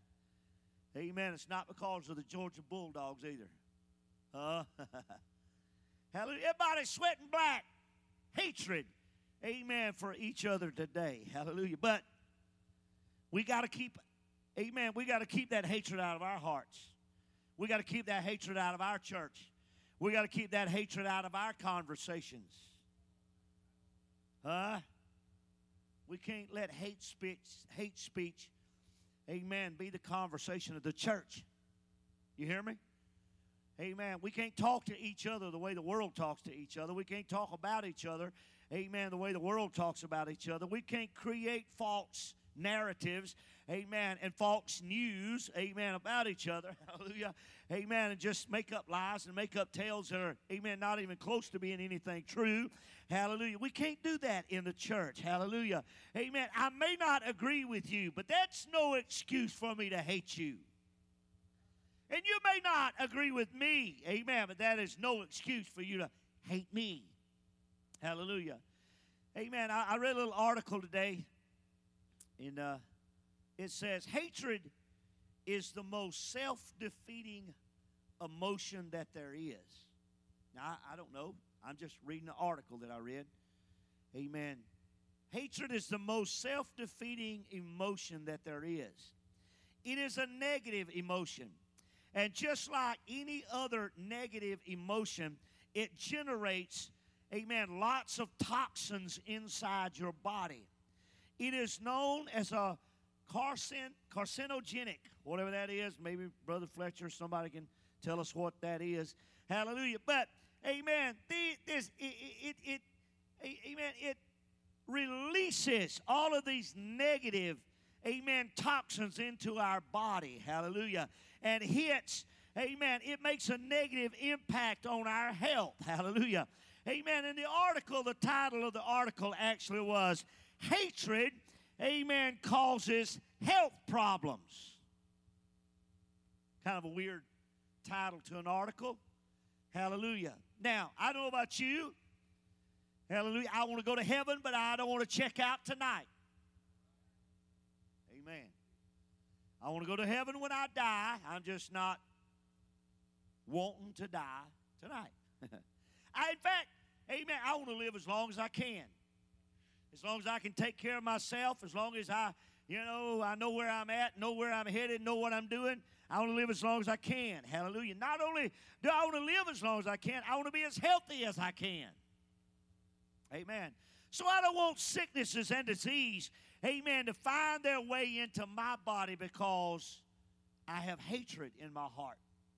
Amen. It's not because of the Georgia Bulldogs either. Hallelujah. Everybody's sweating black. Hatred. Amen. For each other today. Hallelujah. But we got to keep, amen, we got to keep that hatred out of our hearts. We got to keep that hatred out of our church. We got to keep that hatred out of our conversations. We can't let hate speech, amen, be the conversation of the church. You hear me? Amen. We can't talk to each other the way the world talks to each other. We can't talk about each other, amen, the way the world talks about each other. We can't create false narratives, amen, and false news, amen, about each other, hallelujah, amen, and just make up lies and make up tales that are, amen, not even close to being anything true, hallelujah. We can't do that in the church, hallelujah, amen. I may not agree with you, but that's no excuse for me to hate you. And you may not agree with me, amen, but that is no excuse for you to hate me, hallelujah. Amen. I read a little article today, and it says, hatred is the most self-defeating emotion that there is. Now, I don't know. I'm just reading the article that I read. Amen. Hatred is the most self-defeating emotion that there is. It is a negative emotion. And just like any other negative emotion, it generates, amen, lots of toxins inside your body. It is known as a carcinogenic, whatever that is. Maybe Brother Fletcher, somebody can tell us what that is. Hallelujah. But, amen, it releases all of these negative, amen, toxins into our body. Hallelujah. And hits, amen, it makes a negative impact on our health. Hallelujah. Amen. In the article, the title of the article actually was, Hatred, amen, causes health problems. Kind of a weird title to an article. Hallelujah. Now, I don't know about you. Hallelujah. I want to go to heaven, but I don't want to check out tonight. Amen. I want to go to heaven when I die. I'm just not wanting to die tonight. In fact, amen, I want to live as long as I can. As long as I can take care of myself, as long as I know where I'm at, know where I'm headed, know what I'm doing. I want to live as long as I can. Hallelujah. Not only do I want to live as long as I can, I want to be as healthy as I can. Amen. So I don't want sicknesses and disease, amen, to find their way into my body because I have hatred in my heart.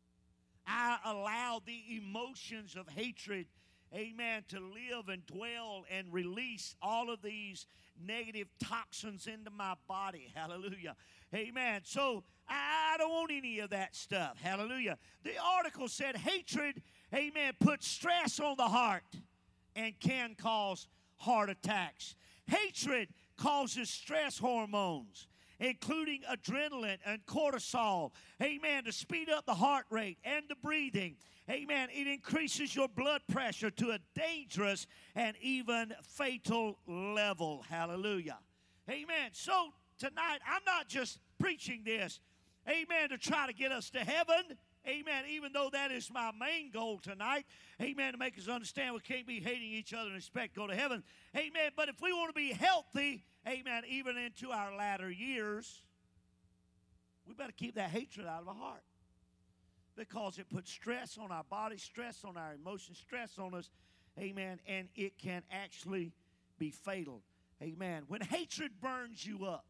I allow the emotions of hatred, amen, to live and dwell and release all of these negative toxins into my body. Hallelujah. Amen. So I don't want any of that stuff. Hallelujah. The article said hatred, amen, puts stress on the heart and can cause heart attacks. Hatred causes stress hormones, including adrenaline and cortisol, amen, to speed up the heart rate and the breathing. Amen. It increases your blood pressure to a dangerous and even fatal level. Hallelujah. Amen. So tonight, I'm not just preaching this, amen, to try to get us to heaven. Amen. Even though that is my main goal tonight. Amen. To make us understand we can't be hating each other and expect to go to heaven. Amen. But if we want to be healthy, amen, even into our latter years, we better keep that hatred out of our heart. Because it puts stress on our body, stress on our emotions, stress on us. Amen. And it can actually be fatal. Amen. When hatred burns you up.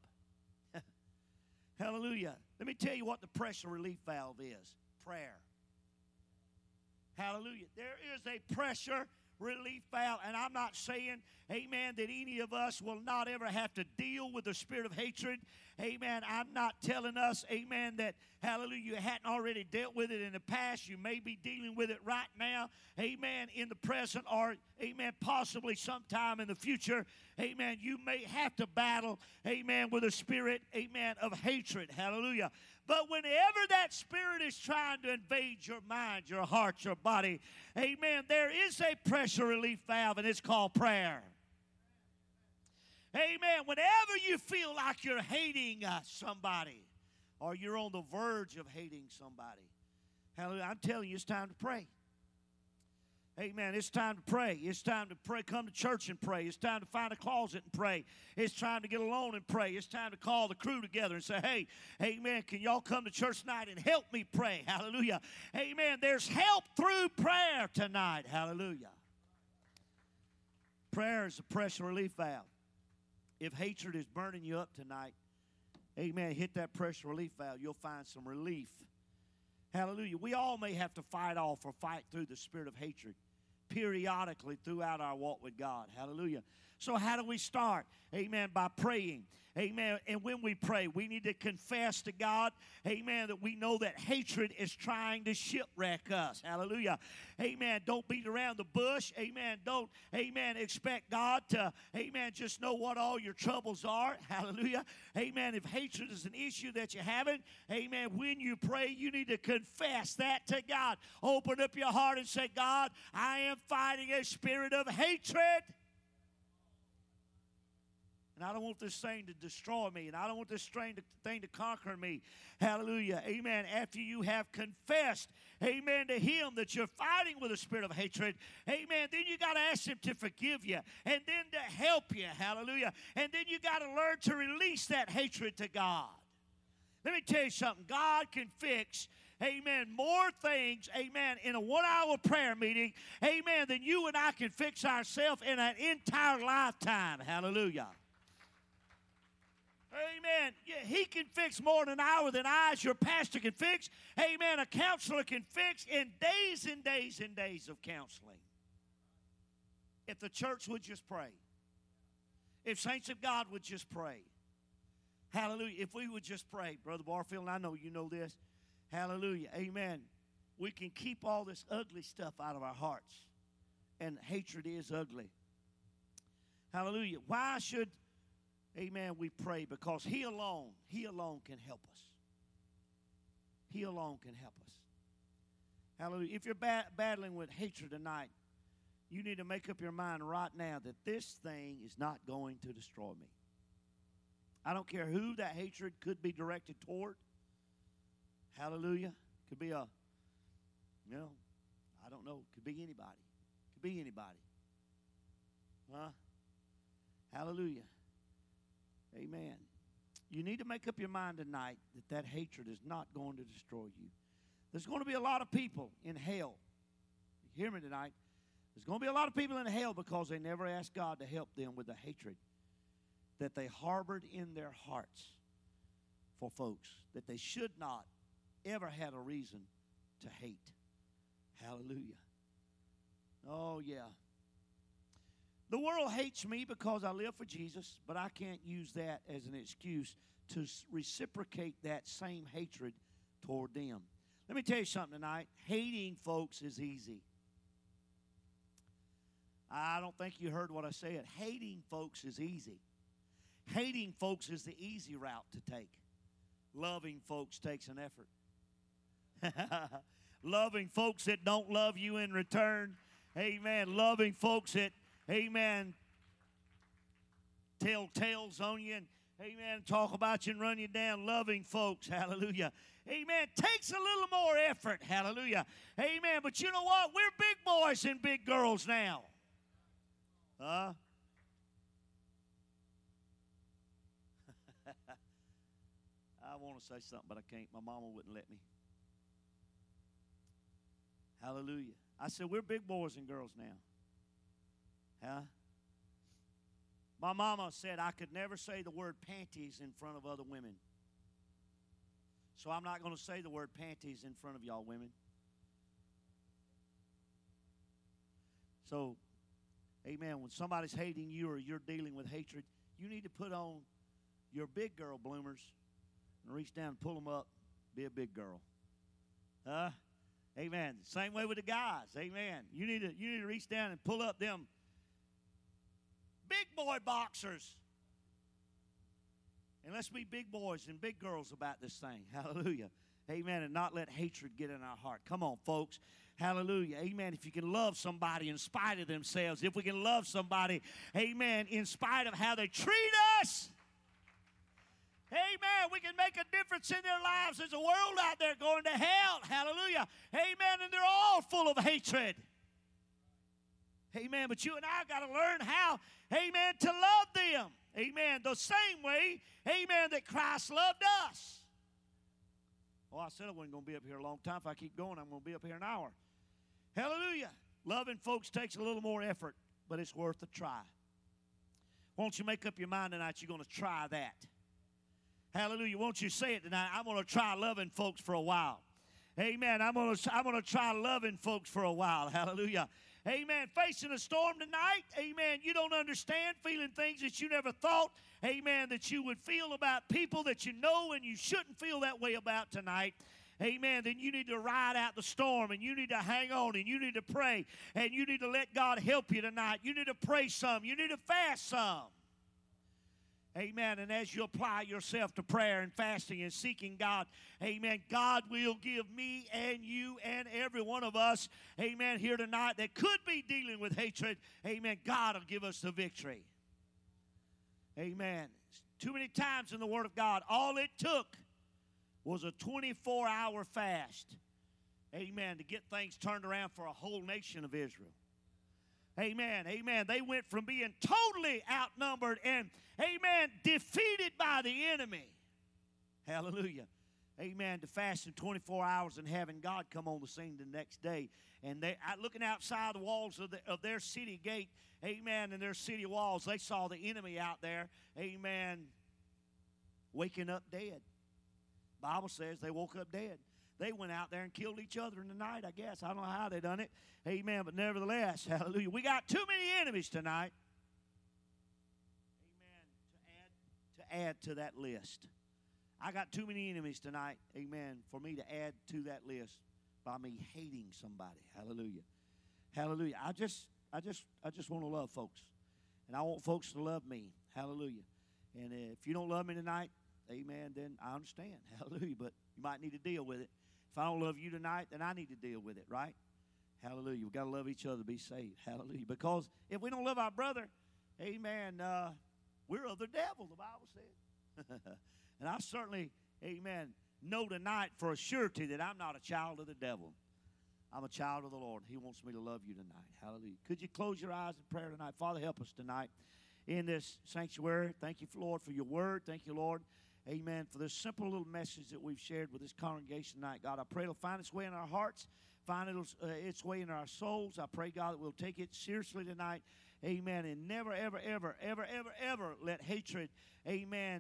Hallelujah. Let me tell you what the pressure relief valve is. Prayer. Hallelujah. There is a pressure relief valve, and I'm not saying, amen, that any of us will not ever have to deal with the spirit of hatred. Amen. I'm not telling us, amen, that, hallelujah, you hadn't already dealt with it in the past. You may be dealing with it right now, amen, in the present, or, amen, possibly sometime in the future. Amen. You may have to battle, amen, with a spirit, amen, of hatred. Hallelujah. But whenever that spirit is trying to invade your mind, your heart, your body, amen, there is a pressure relief valve, and it's called prayer. Amen. Whenever you feel like you're hating somebody or you're on the verge of hating somebody, hallelujah, I'm telling you, it's time to pray. Amen. It's time to pray. It's time to pray. Come to church and pray. It's time to find a closet and pray. It's time to get alone and pray. It's time to call the crew together and say, hey, amen, can y'all come to church tonight and help me pray? Hallelujah. Amen. There's help through prayer tonight. Hallelujah. Prayer is a pressure relief valve. If hatred is burning you up tonight, amen, hit that pressure relief valve. You'll find some relief. Hallelujah. We all may have to fight off or fight through the spirit of hatred periodically throughout our walk with God. Hallelujah. So how do we start? Amen. By praying. Amen. And when we pray, we need to confess to God, amen, that we know that hatred is trying to shipwreck us. Hallelujah. Amen. Don't beat around the bush. Amen. Don't, amen, expect God to, amen, just know what all your troubles are. Hallelujah. Amen. If hatred is an issue that you're having, amen, when you pray, you need to confess that to God. Open up your heart and say, God, I am fighting a spirit of hatred. And I don't want this thing to destroy me. And I don't want this thing to conquer me. Hallelujah. Amen. After you have confessed, amen, to Him that you're fighting with a spirit of hatred, amen, then you got to ask Him to forgive you and then to help you. Hallelujah. And then you got to learn to release that hatred to God. Let me tell you something. God can fix, amen, more things, amen, in a 1-hour prayer meeting, amen, than you and I can fix ourselves in an entire lifetime. Hallelujah. Amen. Yeah, He can fix more in an hour than I, as your pastor, can fix. Amen. A counselor can fix in days and days and days of counseling. If the church would just pray. If saints of God would just pray. Hallelujah. If we would just pray. Brother Barfield, and I know you know this. Hallelujah. Amen. We can keep all this ugly stuff out of our hearts. And hatred is ugly. Hallelujah. Why should, amen, we pray? Because He alone can help us. He alone can help us. Hallelujah. If you're battling with hatred tonight, you need to make up your mind right now that this thing is not going to destroy me. I don't care who that hatred could be directed toward. Hallelujah. Could be I don't know. Could be anybody. Could be anybody. Huh? Hallelujah. Amen. You need to make up your mind tonight that hatred is not going to destroy you. There's going to be a lot of people in hell. You hear me tonight? There's going to be a lot of people in hell because they never asked God to help them with the hatred that they harbored in their hearts for folks that they should not ever had a reason to hate. Hallelujah. Oh, yeah. The world hates me because I live for Jesus, but I can't use that as an excuse to reciprocate that same hatred toward them. Let me tell you something tonight. Hating folks is easy. I don't think you heard what I said. Hating folks is easy. Hating folks is the easy route to take. Loving folks takes an effort. Loving folks that don't love you in return. Amen. Loving folks that, amen, tell tales on you and, amen, talk about you and run you down. Loving folks, hallelujah. Amen. Takes a little more effort, hallelujah. Amen. But you know what? We're big boys and big girls now. Huh? I want to say something, but I can't. My mama wouldn't let me. Hallelujah. I said, we're big boys and girls now. Huh? My mama said I could never say the word panties in front of other women. So I'm not going to say the word panties in front of y'all women. So, amen, when somebody's hating you or you're dealing with hatred, you need to put on your big girl bloomers and reach down and pull them up. Be a big girl. Huh? Amen. Same way with the guys. Amen. You need to reach down and pull up them big boy boxers. And let's be big boys and big girls about this thing. Hallelujah. Amen. And not let hatred get in our heart. Come on, folks. Hallelujah. Amen. If you can love somebody in spite of themselves, if we can love somebody, amen, in spite of how they treat us, amen, we can make a difference in their lives. There's a world out there going to hell. Hallelujah. Amen. And they're all full of hatred. Amen. But you and I got to learn how, amen, to love them. Amen. The same way, amen, that Christ loved us. Oh, I said I wasn't going to be up here a long time. If I keep going, I'm going to be up here an hour. Hallelujah. Loving folks takes a little more effort, but it's worth a try. Won't you make up your mind tonight you're going to try that? Hallelujah. Won't you say it tonight? I'm going to try loving folks for a while. Amen. I'm going to try loving folks for a while. Hallelujah. amen, facing a storm tonight, amen, you don't understand, feeling things that you never thought, amen, that you would feel about people that you know and you shouldn't feel that way about tonight, amen, then you need to ride out the storm and you need to hang on and you need to pray and you need to let God help you tonight. You need to pray some. You need to fast some. Amen. And as you apply yourself to prayer and fasting and seeking God, amen, God will give me and you and every one of us, amen, here tonight that could be dealing with hatred, amen, God will give us the victory. Amen. Too many times in the Word of God, all it took was a 24-hour fast, amen, to get things turned around for a whole nation of Israel. Amen, amen. They went from being totally outnumbered and, amen, defeated by the enemy. Hallelujah. Amen. To fasting 24 hours and having God come on the scene the next day. And they, looking outside the walls of their city gate, amen, and their city walls, they saw the enemy out there, amen, waking up dead. Bible says they woke up dead. They went out there and killed each other in the night, I guess. I don't know how they done it. Amen. But nevertheless, hallelujah. We got too many enemies tonight. Amen. To add to that list. I got too many enemies tonight, amen, for me to add to that list by me hating somebody. Hallelujah. Hallelujah. I just want to love folks. And I want folks to love me. Hallelujah. And if you don't love me tonight, amen, then I understand. Hallelujah. But you might need to deal with it. If I don't love you tonight, then I need to deal with it, right? Hallelujah. We've got to love each other to be saved. Hallelujah. Because if we don't love our brother, amen, we're of the devil, the Bible says. And I certainly, amen, know tonight for a surety that I'm not a child of the devil. I'm a child of the Lord. He wants me to love you tonight. Hallelujah. Could you close your eyes in prayer tonight? Father, help us tonight in this sanctuary. Thank you, Lord, for your word. Thank you, Lord. Amen. For this simple little message that we've shared with this congregation tonight, God, I pray it'll find its way in our hearts, find its way in our souls. I pray, God, that we'll take it seriously tonight. Amen. And never, ever, ever, ever, ever, ever let hatred, amen,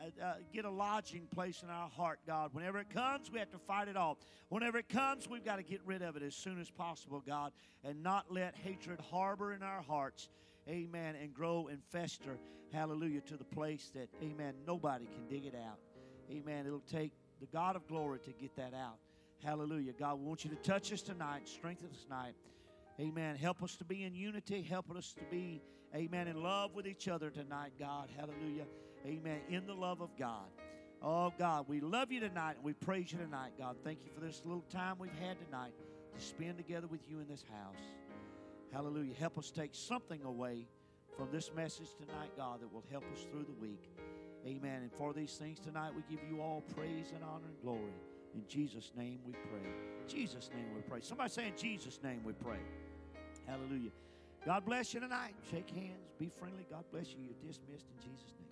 get a lodging place in our heart, God. Whenever it comes, we have to fight it off. Whenever it comes, we've got to get rid of it as soon as possible, God, and not let hatred harbor in our hearts. Amen, and grow and fester, hallelujah, to the place that, amen, nobody can dig it out. Amen, it'll take the God of glory to get that out. Hallelujah. God, we want you to touch us tonight, strengthen us tonight. Amen, help us to be in unity, help us to be, amen, in love with each other tonight, God. Hallelujah. Amen, in the love of God. Oh, God, we love you tonight and we praise you tonight, God. Thank you for this little time we've had tonight to spend together with you in this house. Hallelujah. Help us take something away from this message tonight, God, that will help us through the week. Amen. And for these things tonight, we give you all praise and honor and glory. In Jesus' name we pray. In Jesus' name we pray. Somebody say, in Jesus' name we pray. Hallelujah. God bless you tonight. Shake hands. Be friendly. God bless you. You're dismissed in Jesus' name.